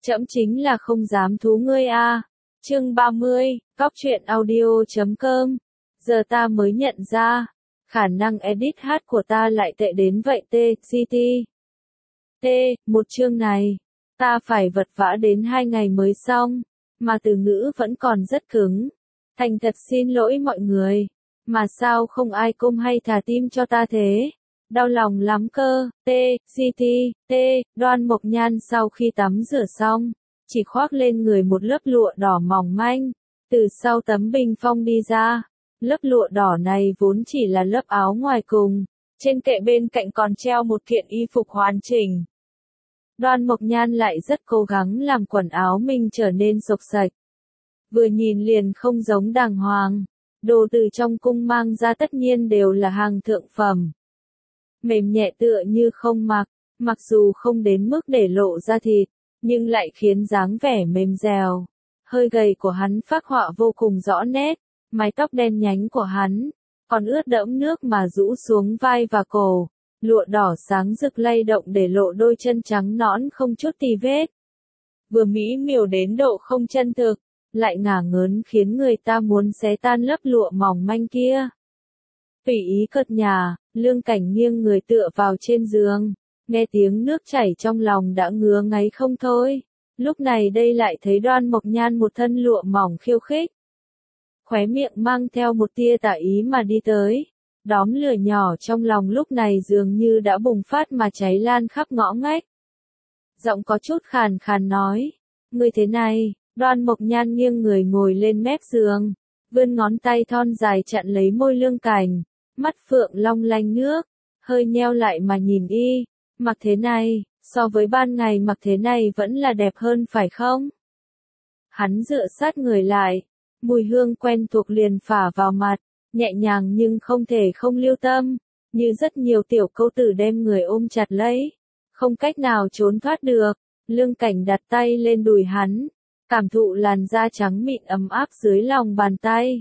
Trẫm chính là không dám thú ngươi a. Chương 30, Cóc truyện audio.com. Giờ ta mới nhận ra, khả năng edit hát của ta lại tệ đến vậy TCT. Một chương này, ta phải vật vã đến 2 ngày mới xong, mà từ ngữ vẫn còn rất cứng. Thành thật xin lỗi mọi người, mà sao không ai cung hay thả tim cho ta thế? Đau lòng lắm cơ. Đoan Mộc Nhan sau khi tắm rửa xong, chỉ khoác lên người một lớp lụa đỏ mỏng manh, từ sau tấm bình phong đi ra. Lớp lụa đỏ này vốn chỉ là lớp áo ngoài cùng, trên kệ bên cạnh còn treo một kiện y phục hoàn chỉnh. Đoan Mộc Nhan lại rất cố gắng làm quần áo mình trở nên xộc xạch. Vừa nhìn liền không giống đàng hoàng, đồ từ trong cung mang ra tất nhiên đều là hàng thượng phẩm. Mềm nhẹ tựa như không mặc dù không đến mức để lộ ra thịt, nhưng lại khiến dáng vẻ mềm dẻo. Hơi gầy của hắn phác họa vô cùng rõ nét, mái tóc đen nhánh của hắn, còn ướt đẫm nước mà rũ xuống vai và cổ, lụa đỏ sáng rực lay động để lộ đôi chân trắng nõn không chút tì vết. Vừa mỹ miều đến độ không chân thực, lại ngả ngớn khiến người ta muốn xé tan lớp lụa mỏng manh kia. Tùy ý cợt nhả, Lương Cảnh nghiêng người tựa vào trên giường, nghe tiếng nước chảy trong lòng đã ngứa ngáy không thôi. Lúc này đây lại thấy Đoan Mộc Nhan một thân lụa mỏng khiêu khích. Khóe miệng mang theo một tia tà ý mà đi tới. Đóm lửa nhỏ trong lòng lúc này dường như đã bùng phát mà cháy lan khắp ngõ ngách. Giọng có chút khàn khàn nói, ngươi thế này. Đoan Mộc Nhan nghiêng người ngồi lên mép giường, vươn ngón tay thon dài chặn lấy môi Lương Cảnh, mắt phượng long lanh nước, hơi nheo lại mà nhìn y, mặc thế này, so với ban ngày mặc thế này vẫn là đẹp hơn phải không? Hắn dựa sát người lại, mùi hương quen thuộc liền phả vào mặt, nhẹ nhàng nhưng không thể không lưu tâm, như rất nhiều tiểu câu tử đem người ôm chặt lấy, không cách nào trốn thoát được. Lương Cảnh đặt tay lên đùi hắn, cảm thụ làn da trắng mịn ấm áp dưới lòng bàn tay.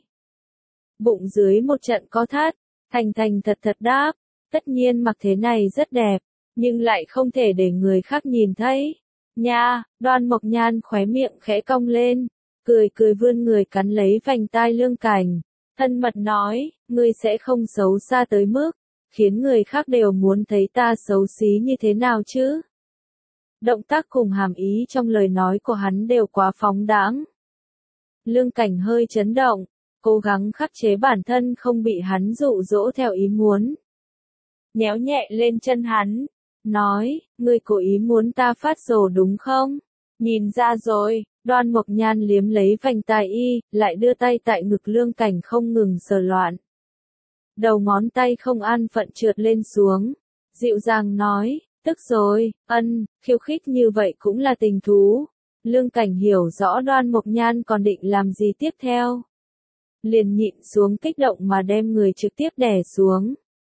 Bụng dưới một trận co thắt, thành thật đáp, tất nhiên mặc thế này rất đẹp, nhưng lại không thể để người khác nhìn thấy. Nha, Đoan Mộc Nhan khóe miệng khẽ cong lên, cười vươn người cắn lấy vành tai Lương Cảnh, thân mật nói, ngươi sẽ không xấu xa tới mức, khiến người khác đều muốn thấy ta xấu xí như thế nào chứ? Động tác cùng hàm ý trong lời nói của hắn đều quá phóng đãng. Lương Cảnh hơi chấn động, cố gắng khắc chế bản thân không bị hắn dụ dỗ theo ý muốn. Nhéo nhẹ lên chân hắn, nói, ngươi cố ý muốn ta phát rồ đúng không? Nhìn ra rồi. Đoan Mộc Nhan liếm lấy vành tai y, lại đưa tay tại ngực Lương Cảnh không ngừng sờ loạn. Đầu ngón tay không an phận trượt lên xuống, dịu dàng nói, tức rồi, khiêu khích như vậy cũng là tình thú. Lương Cảnh hiểu rõ Đoan Mộc Nhan còn định làm gì tiếp theo. Liền nhịn xuống kích động mà đem người trực tiếp đè xuống.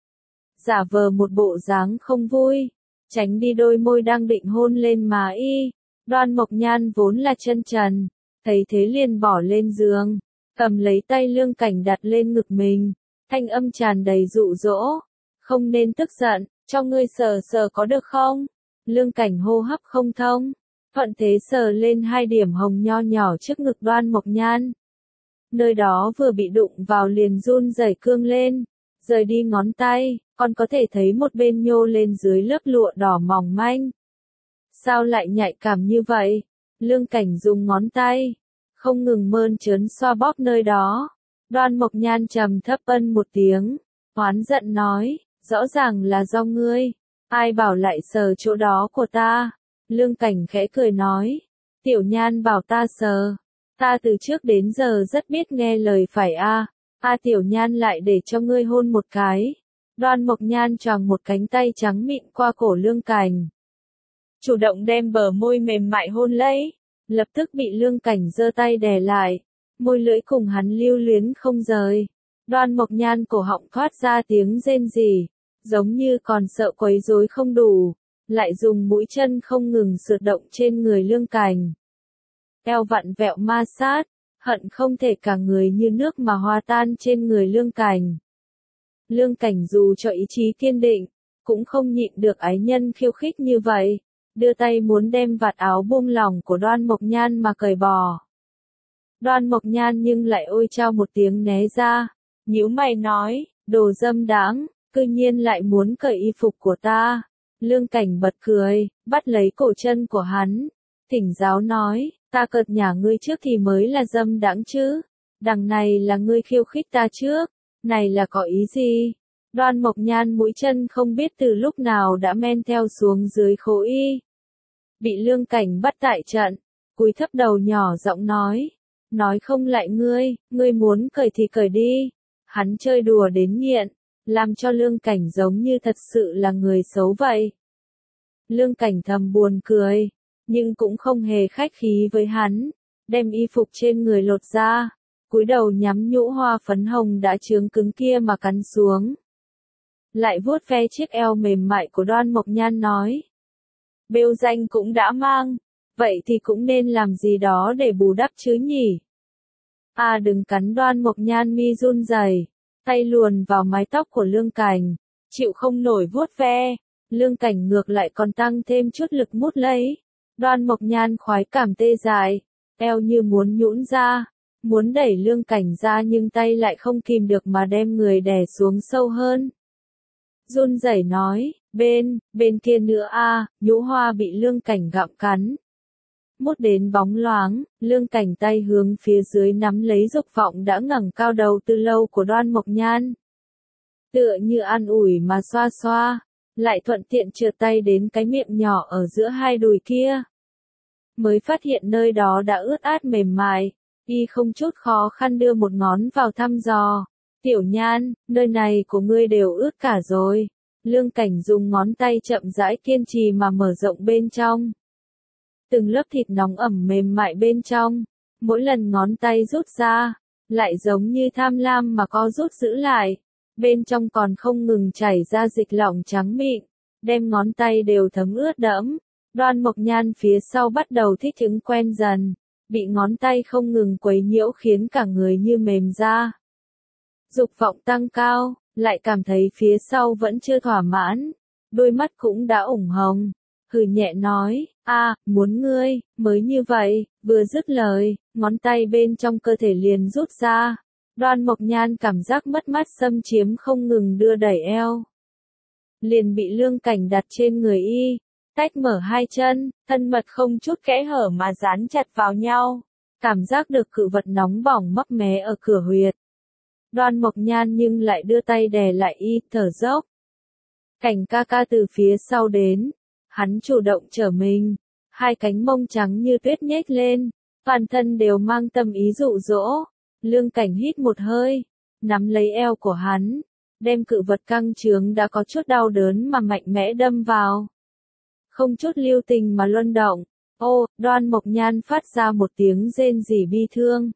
Giả vờ một bộ dáng không vui, tránh đi đôi môi đang định hôn lên má y. Đoan Mộc Nhan vốn là chân trần, thấy thế liền bỏ lên giường, cầm lấy tay Lương Cảnh đặt lên ngực mình, thanh âm tràn đầy dụ dỗ, không nên tức giận, cho ngươi sờ sờ có được không? Lương Cảnh hô hấp không thông, thuận thế sờ lên 2 điểm hồng nho nhỏ trước ngực Đoan Mộc Nhan. Nơi đó vừa bị đụng vào liền run rẩy cương lên, rời đi ngón tay, còn có thể thấy một bên nhô lên dưới lớp lụa đỏ mỏng manh. Sao lại nhạy cảm như vậy? Lương Cảnh dùng ngón tay, không ngừng mơn trớn xoa bóp nơi đó. Đoan Mộc Nhan trầm thấp một tiếng, oán giận nói, rõ ràng là do ngươi, ai bảo lại sờ chỗ đó của ta? Lương Cảnh khẽ cười nói, Tiểu Nhan bảo ta sờ, ta từ trước đến giờ rất biết nghe lời phải Tiểu Nhan lại để cho ngươi hôn một cái. Đoan Mộc Nhan choàng một cánh tay trắng mịn qua cổ Lương Cảnh, chủ động đem bờ môi mềm mại hôn lấy, lập tức bị Lương Cảnh giơ tay đè lại, môi lưỡi cùng hắn lưu luyến không rời. Đoan Mộc Nhan cổ họng thoát ra tiếng rên rỉ, giống như còn sợ quấy rối không đủ, lại dùng mũi chân không ngừng sượt động trên người Lương Cảnh. Eo vặn vẹo ma sát, hận không thể cả người như nước mà hòa tan trên người Lương Cảnh. Lương Cảnh dù cho ý chí kiên định, cũng không nhịn được ái nhân khiêu khích như vậy. đưa tay muốn đem vạt áo buông lỏng của Đoan Mộc Nhan mà cởi bỏ. Đoan Mộc Nhan nhưng lại ôi chao một tiếng né ra, nhíu mày nói, đồ dâm đãng, cư nhiên lại muốn cởi y phục của ta. Lương Cảnh bật cười, bắt lấy cổ chân của hắn, thỉnh giáo nói, ta cợt nhả ngươi trước thì mới là dâm đãng chứ, đằng này là ngươi khiêu khích ta trước, này là có ý gì? Đoan Mộc Nhan mũi chân không biết từ lúc nào đã men theo xuống dưới khố y. Bị Lương Cảnh bắt tại trận, cúi thấp đầu nhỏ giọng nói không lại ngươi muốn cởi thì cởi đi. Hắn chơi đùa đến nghiện, làm cho Lương Cảnh giống như thật sự là người xấu vậy. Lương Cảnh thầm buồn cười, nhưng cũng không hề khách khí với hắn, đem y phục trên người lột ra, cúi đầu nhắm nhũ hoa phấn hồng đã chướng cứng kia mà cắn xuống. Lại vuốt ve chiếc eo mềm mại của Đoan Mộc Nhan nói. Bêu danh cũng đã mang, vậy thì cũng nên làm gì đó để bù đắp chứ nhỉ? À đừng cắn. Đoan Mộc Nhan mi run rẩy, tay luồn vào mái tóc của Lương Cảnh, chịu không nổi vuốt ve. Lương Cảnh ngược lại còn tăng thêm chút lực mút lấy. Đoan Mộc Nhan khoái cảm tê dại, eo như muốn nhũn ra, muốn đẩy Lương Cảnh ra nhưng tay lại không kìm được mà đem người đè xuống sâu hơn. Run rẩy nói, bên kia nữa a. Nhũ hoa bị Lương Cảnh gặm cắn. Mút đến bóng loáng, Lương Cảnh tay hướng phía dưới nắm lấy dục vọng đã ngẩng cao đầu từ lâu của Đoan Mộc Nhan. Tựa như an ủi mà xoa xoa, lại thuận tiện trượt tay đến cái miệng nhỏ ở giữa hai đùi kia. Mới phát hiện nơi đó đã ướt át mềm mại, y không chút khó khăn đưa một ngón vào thăm dò. Tiểu Nhan, nơi này của ngươi đều ướt cả rồi. Lương Cảnh dùng ngón tay chậm rãi kiên trì mà mở rộng bên trong. Từng lớp thịt nóng ẩm mềm mại bên trong, mỗi lần ngón tay rút ra, lại giống như tham lam mà co rút giữ lại. Bên trong còn không ngừng chảy ra dịch lỏng trắng mịn, đem ngón tay đều thấm ướt đẫm. Đoan Mộc Nhan phía sau bắt đầu thích ứng quen dần, bị ngón tay không ngừng quấy nhiễu khiến cả người như mềm ra. Dục vọng tăng cao, lại cảm thấy phía sau vẫn chưa thỏa mãn, đôi mắt cũng đã ửng hồng, hừ nhẹ nói, muốn ngươi, mới như vậy. Vừa dứt lời, ngón tay bên trong cơ thể liền rút ra. Đoan Mộc Nhan cảm giác mất mát xâm chiếm không ngừng đưa đẩy eo. Liền bị Lương Cảnh đặt trên người y, tách mở hai chân, thân mật không chút kẽ hở mà dán chặt vào nhau. Cảm giác được cự vật nóng bỏng mấp mé ở cửa huyệt. Đoan Mộc Nhan nhưng lại đưa tay đè lại y, thở dốc. Cảnh ca ca từ phía sau đến, hắn chủ động trở mình, hai cánh mông trắng như tuyết nhếch lên, toàn thân đều mang tâm ý dụ dỗ. Lương Cảnh hít một hơi, nắm lấy eo của hắn, đem cự vật căng trướng đã có chút đau đớn mà mạnh mẽ đâm vào. Không chút lưu tình mà luân động. Ô, Đoan Mộc Nhan phát ra một tiếng rên rỉ bi thương.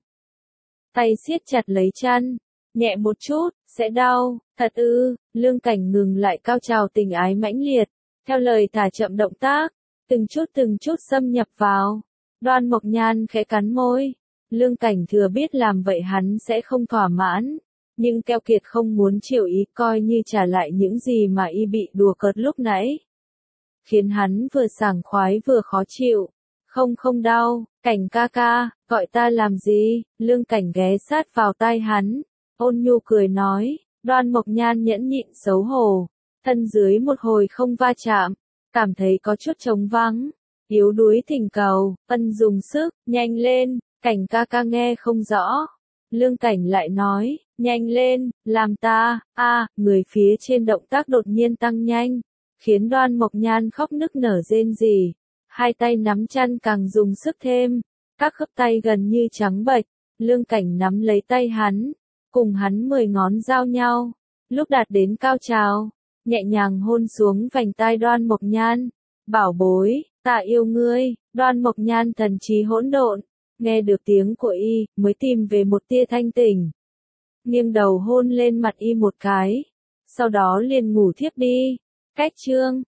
Tay siết chặt lấy chân, nhẹ một chút, sẽ đau, thật ư. Lương Cảnh ngừng lại cao trào tình ái mãnh liệt, theo lời thả chậm động tác, từng chút xâm nhập vào. Đoan Mộc Nhan khẽ cắn môi. Lương Cảnh thừa biết làm vậy hắn sẽ không thỏa mãn, nhưng keo kiệt không muốn chịu ý, coi như trả lại những gì mà y bị đùa cợt lúc nãy. Khiến hắn vừa sảng khoái vừa khó chịu. Không đau, Cảnh ca ca, gọi ta làm gì? Lương Cảnh ghé sát vào tai hắn, ôn nhu cười nói. Đoan Mộc Nhan nhẫn nhịn xấu hổ, thân dưới một hồi không va chạm, cảm thấy có chút trống vắng, yếu đuối thỉnh cầu, ân dùng sức, nhanh lên. Cảnh ca ca nghe không rõ. Lương Cảnh lại nói, nhanh lên, làm ta. Người phía trên động tác đột nhiên tăng nhanh, khiến Đoan Mộc Nhan khóc nức nở rên rỉ. Hai tay nắm chăn càng dùng sức thêm, các khớp tay gần như trắng bệch. Lương Cảnh nắm lấy tay hắn, cùng hắn 10 ngón giao nhau. Lúc đạt đến cao trào, nhẹ nhàng hôn xuống vành tai Đoan Mộc Nhan. Bảo bối, ta yêu ngươi. Đoan Mộc Nhan thần trí hỗn độn, nghe được tiếng của y, mới tìm về một tia thanh tỉnh. Nghiêng đầu hôn lên mặt y một cái, sau đó liền ngủ thiếp đi. Cách chương